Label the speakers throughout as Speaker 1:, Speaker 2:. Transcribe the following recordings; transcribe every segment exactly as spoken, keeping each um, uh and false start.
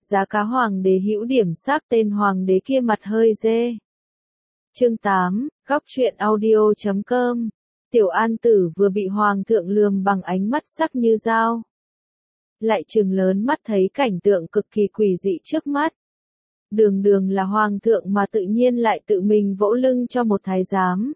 Speaker 1: giá cá hoàng đế hữu điểm sắc tên hoàng đế kia mặt hơi dê. Chương tám, góc truyện audio chấm com. Tiểu An Tử vừa bị hoàng thượng lườm bằng ánh mắt sắc như dao. Lại trừng lớn mắt thấy cảnh tượng cực kỳ quỷ dị trước mắt. Đường đường là hoàng thượng mà tự nhiên lại tự mình vỗ lưng cho một thái giám.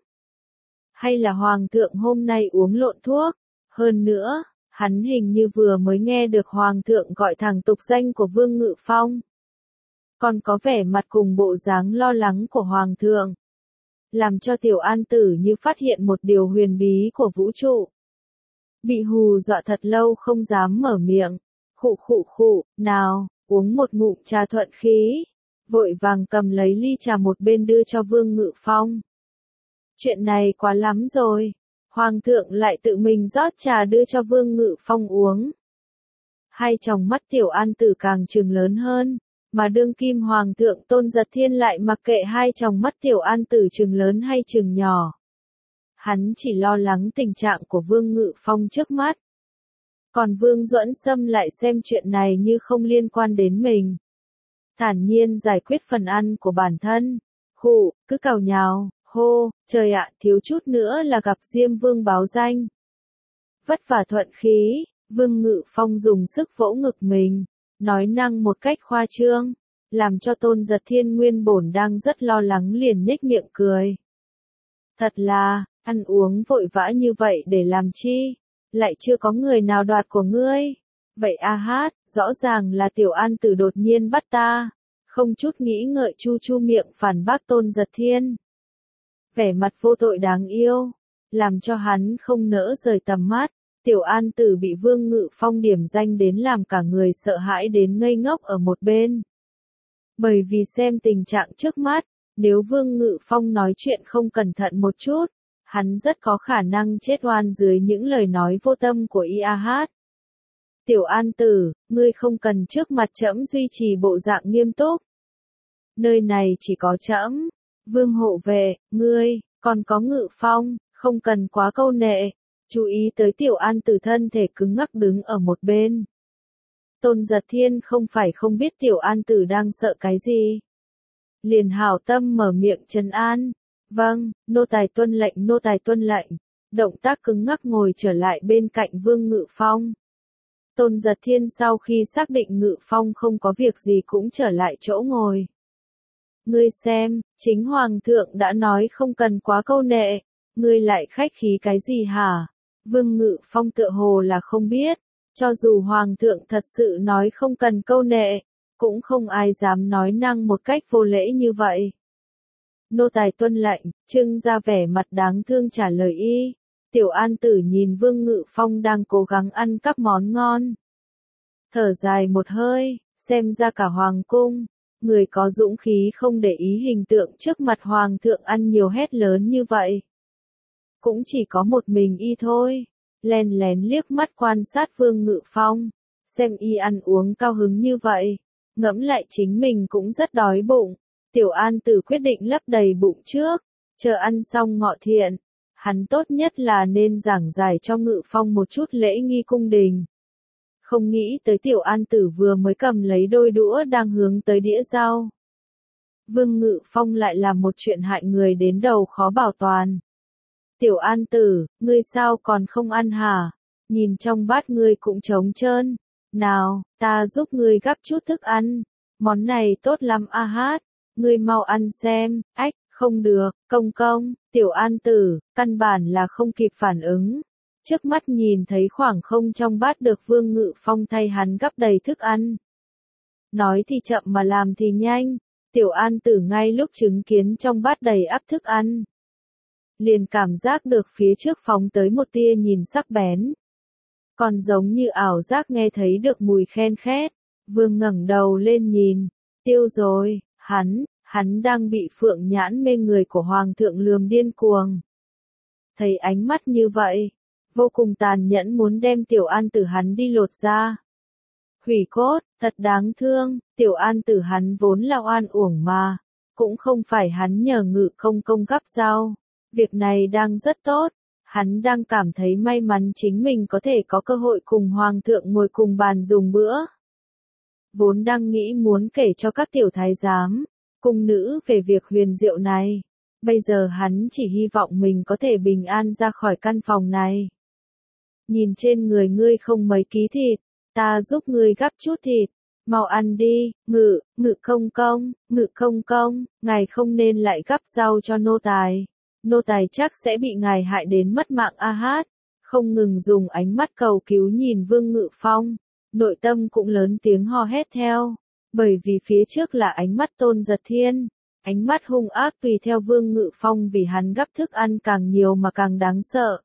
Speaker 1: Hay là hoàng thượng hôm nay uống lộn thuốc? Hơn nữa, hắn hình như vừa mới nghe được hoàng thượng gọi thẳng tục danh của Vương Ngự Phong. Còn có vẻ mặt cùng bộ dáng lo lắng của hoàng thượng. Làm cho Tiểu An Tử như phát hiện một điều huyền bí của vũ trụ. Bị hù dọa thật lâu không dám mở miệng. Khụ khụ khụ, nào, uống một ngụm trà thuận khí. Vội vàng cầm lấy ly trà một bên đưa cho Vương Ngự Phong. Chuyện này quá lắm rồi. Hoàng thượng lại tự mình rót trà đưa cho Vương Ngự Phong uống. Hai tròng mắt Tiểu An Tử càng trừng lớn hơn. Mà đương kim hoàng thượng Tôn Giật Thiên lại mặc kệ hai tròng mắt Tiểu An Tử trừng lớn hay trừng nhỏ. Hắn chỉ lo lắng tình trạng của Vương Ngự Phong trước mắt. Còn Vương Duẫn Sâm lại xem chuyện này như không liên quan đến mình. Thản nhiên giải quyết phần ăn của bản thân. Khụ, cứ cào nhào, hô, trời ạ, thiếu chút nữa là gặp Diêm Vương báo danh. Vất vả thuận khí, Vương Ngự Phong dùng sức vỗ ngực mình. Nói năng một cách khoa trương, làm cho Tôn Giật Thiên nguyên bổn đang rất lo lắng liền nhếch miệng cười. Thật là, ăn uống vội vã như vậy để làm chi, lại chưa có người nào đoạt của ngươi. Vậy a hát, rõ ràng là Tiểu An Tử đột nhiên bắt ta, không chút nghĩ ngợi chu chu miệng phản bác Tôn Giật Thiên. Vẻ mặt vô tội đáng yêu, làm cho hắn không nỡ rời tầm mắt. Tiểu An Tử bị Vương Ngự Phong điểm danh đến làm cả người sợ hãi đến ngây ngốc ở một bên. Bởi vì xem tình trạng trước mắt, nếu Vương Ngự Phong nói chuyện không cẩn thận một chút, hắn rất có khả năng chết oan dưới những lời nói vô tâm của i a hát. Tiểu An Tử, ngươi không cần trước mặt trẫm duy trì bộ dạng nghiêm túc. Nơi này chỉ có trẫm, Vương hộ vệ, ngươi, còn có Ngự Phong, không cần quá câu nệ. Chú ý tới Tiểu An Tử thân thể cứng ngắc đứng ở một bên. Tôn Giật Thiên không phải không biết Tiểu An Tử đang sợ cái gì. Liền hảo tâm mở miệng trấn an. Vâng, nô tài tuân lệnh nô tài tuân lệnh. Động tác cứng ngắc ngồi trở lại bên cạnh Vương Ngự Phong. Tôn Giật Thiên sau khi xác định Ngự Phong không có việc gì cũng trở lại chỗ ngồi. Ngươi xem, chính Hoàng thượng đã nói không cần quá câu nệ. Ngươi lại khách khí cái gì hả? Vương Ngự Phong tựa hồ là không biết, cho dù Hoàng thượng thật sự nói không cần câu nệ, cũng không ai dám nói năng một cách vô lễ như vậy. Nô tài tuân lệnh, trưng ra vẻ mặt đáng thương trả lời y. Tiểu An Tử nhìn Vương Ngự Phong đang cố gắng ăn các món ngon. Thở dài một hơi, xem ra cả Hoàng cung, người có dũng khí không để ý hình tượng trước mặt Hoàng thượng ăn nhiều hét lớn như vậy. Cũng chỉ có một mình y thôi, len lén liếc mắt quan sát Vương Ngự Phong, xem y ăn uống cao hứng như vậy, ngẫm lại chính mình cũng rất đói bụng. Tiểu An Tử quyết định lấp đầy bụng trước, chờ ăn xong ngọ thiện, hắn tốt nhất là nên giảng giải cho Ngự Phong một chút lễ nghi cung đình. Không nghĩ tới Tiểu An Tử vừa mới cầm lấy đôi đũa đang hướng tới đĩa rau. Vương Ngự Phong lại làm một chuyện hại người đến đầu khó bảo toàn. Tiểu An Tử, ngươi sao còn không ăn hả? Nhìn trong bát ngươi cũng trống trơn. Nào, ta giúp ngươi gắp chút thức ăn. Món này tốt lắm a hát. Ngươi mau ăn xem. Ách, không được, công công. Tiểu An Tử, căn bản là không kịp phản ứng. Trước mắt nhìn thấy khoảng không trong bát được Vương Ngự Phong thay hắn gắp đầy thức ăn. Nói thì chậm mà làm thì nhanh. Tiểu An Tử ngay lúc chứng kiến trong bát đầy ắp thức ăn, liền cảm giác được phía trước phóng tới một tia nhìn sắc bén. Còn giống như ảo giác nghe thấy được mùi khen khét. Vương ngẩng đầu lên nhìn. Tiêu rồi, hắn, hắn đang bị phượng nhãn mê người của Hoàng thượng lườm điên cuồng. Thấy ánh mắt như vậy, vô cùng tàn nhẫn muốn đem Tiểu An Tử hắn đi lột ra. Hủy cốt, thật đáng thương, Tiểu An Tử hắn vốn là oan uổng mà. Cũng không phải hắn nhờ Ngự công công gắp rau. Việc này đang rất tốt, hắn đang cảm thấy may mắn chính mình có thể có cơ hội cùng Hoàng thượng ngồi cùng bàn dùng bữa. vốn đang nghĩ muốn kể cho các tiểu thái giám, cung nữ về việc huyền diệu này. Bây giờ hắn chỉ hy vọng mình có thể bình an ra khỏi căn phòng này. Nhìn trên người ngươi không mấy ký thịt, ta giúp ngươi gắp chút thịt, mau ăn đi. Ngự, ngự công công, ngự công công, ngài không nên lại gắp rau cho nô tài. Nô tài chắc sẽ bị ngài hại đến mất mạng. A Hát không ngừng dùng ánh mắt cầu cứu nhìn Vương Ngự Phong, nội tâm cũng lớn tiếng hò hét theo, bởi vì phía trước là ánh mắt Tôn Giật Thiên, ánh mắt hung ác tùy theo Vương Ngự Phong vì hắn gắp thức ăn càng nhiều mà càng đáng sợ.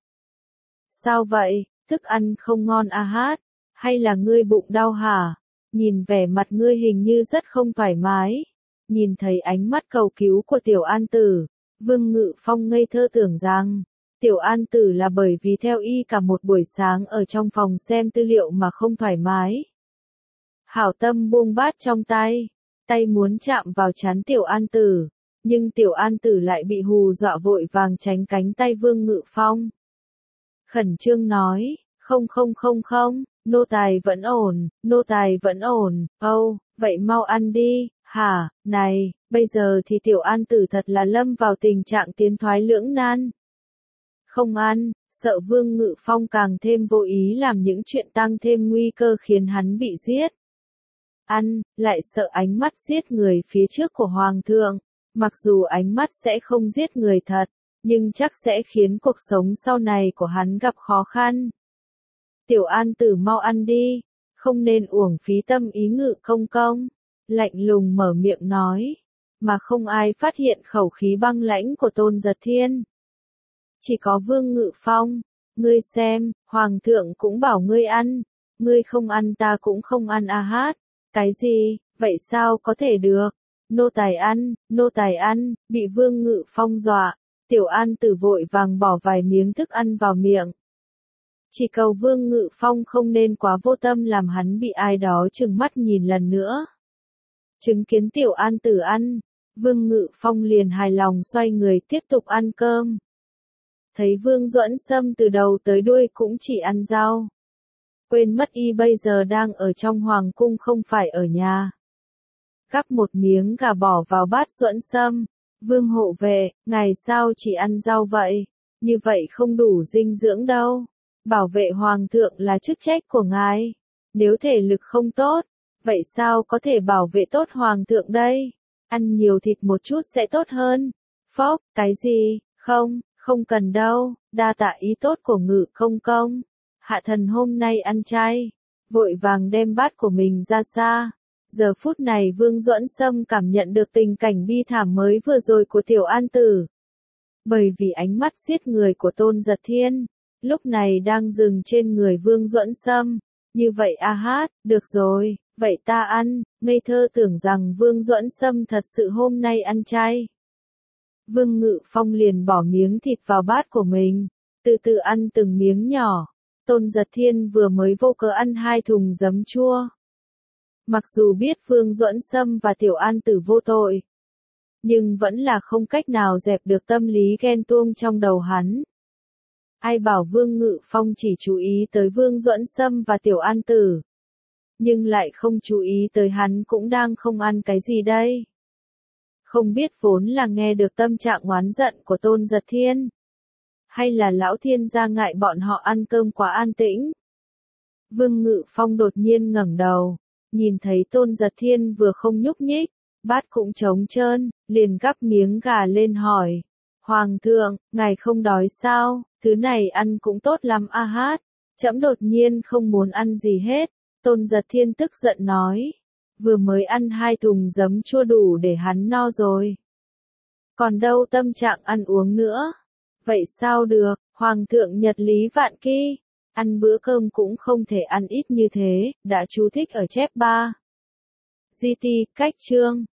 Speaker 1: Sao vậy, thức ăn không ngon A Hát, hay là ngươi bụng đau hả? Nhìn vẻ mặt ngươi hình như rất không thoải mái. Nhìn thấy ánh mắt cầu cứu của Tiểu An Tử, Vương Ngự Phong ngây thơ tưởng rằng, Tiểu An Tử là bởi vì theo y cả một buổi sáng ở trong phòng xem tư liệu mà không thoải mái. Hảo tâm buông bát trong tay, tay muốn chạm vào trán Tiểu An Tử, nhưng Tiểu An Tử lại bị hù dọa vội vàng tránh cánh tay Vương Ngự Phong. Khẩn trương nói, không không không không, nô tài vẫn ổn, nô tài vẫn ổn. Âu, oh, vậy mau ăn đi. Hả, này, bây giờ thì Tiểu An Tử thật là lâm vào tình trạng tiến thoái lưỡng nan. Không ăn, sợ Vương Ngự Phong càng thêm vô ý làm những chuyện tăng thêm nguy cơ khiến hắn bị giết. Ăn, lại sợ ánh mắt giết người phía trước của Hoàng thượng, mặc dù ánh mắt sẽ không giết người thật, nhưng chắc sẽ khiến cuộc sống sau này của hắn gặp khó khăn. Tiểu An Tử mau ăn đi, không nên uổng phí tâm ý Ngự công công. Lạnh lùng mở miệng nói, mà không ai phát hiện khẩu khí băng lãnh của Tôn Giật Thiên. Chỉ có Vương Ngự Phong, ngươi xem, Hoàng thượng cũng bảo ngươi ăn, ngươi không ăn ta cũng không ăn. A Hát, cái gì, vậy sao có thể được? Nô tài ăn, nô tài ăn, bị Vương Ngự Phong dọa, Tiểu An Tử vội vàng bỏ vài miếng thức ăn vào miệng. Chỉ cầu Vương Ngự Phong không nên quá vô tâm làm hắn bị ai đó trừng mắt nhìn lần nữa. Chứng kiến Tiểu An Tử ăn, Vương Ngự Phong liền hài lòng xoay người tiếp tục ăn cơm. Thấy Vương Duẫn Sâm từ đầu tới đuôi cũng chỉ ăn rau. Quên mất y bây giờ đang ở trong hoàng cung không phải ở nhà. Gắp một miếng gà bỏ vào bát Duẫn Sâm. Vương hộ vệ, ngài sao chỉ ăn rau vậy? Như vậy không đủ dinh dưỡng đâu. Bảo vệ hoàng thượng là chức trách của ngài. Nếu thể lực không tốt, vậy sao có thể bảo vệ tốt hoàng thượng đây? Ăn nhiều thịt một chút sẽ tốt hơn. Phốc, cái gì? Không, không cần đâu, đa tạ ý tốt của Ngự công công. Hạ thần hôm nay ăn chay. Vội vàng đem bát của mình ra xa. Giờ phút này Vương Duẫn Sâm cảm nhận được tình cảnh bi thảm mới vừa rồi của Tiểu An Tử. Bởi vì ánh mắt giết người của Tôn Giật Thiên, lúc này đang dừng trên người Vương Duẫn Sâm. Như vậy A Hát, được rồi, vậy ta ăn. Ngây thơ tưởng rằng Vương Duẫn Sâm thật sự hôm nay ăn chay. Vương Ngự Phong liền bỏ miếng thịt vào bát của mình, từ từ ăn từng miếng nhỏ. Tôn Giật Thiên vừa mới vô cớ ăn hai thùng giấm chua. Mặc dù biết Vương Duẫn Sâm và Tiểu An Tử vô tội, nhưng vẫn là không cách nào dẹp được tâm lý ghen tuông trong đầu hắn. Ai bảo Vương Ngự Phong chỉ chú ý tới Vương Duẫn Sâm và Tiểu An Tử, nhưng lại không chú ý tới hắn cũng đang không ăn cái gì đây. Không biết vốn là nghe được tâm trạng oán giận của Tôn Giật Thiên, hay là lão thiên gia ngại bọn họ ăn cơm quá an tĩnh. Vương Ngự Phong đột nhiên ngẩng đầu, nhìn thấy Tôn Giật Thiên vừa không nhúc nhích, bát cũng trống trơn, liền gắp miếng gà lên hỏi. Hoàng thượng, ngài không đói sao? Thứ này ăn cũng tốt lắm A Hát. Trẫm đột nhiên không muốn ăn gì hết. Tôn Giật Thiên tức giận nói. Vừa mới ăn hai thùng giấm chua đủ để hắn no rồi. Còn đâu tâm trạng ăn uống nữa. Vậy sao được, Hoàng thượng nhật lý vạn kỳ. Ăn bữa cơm cũng không thể ăn ít như thế, đã chú thích ở chép ba. Gi ti, cách chương.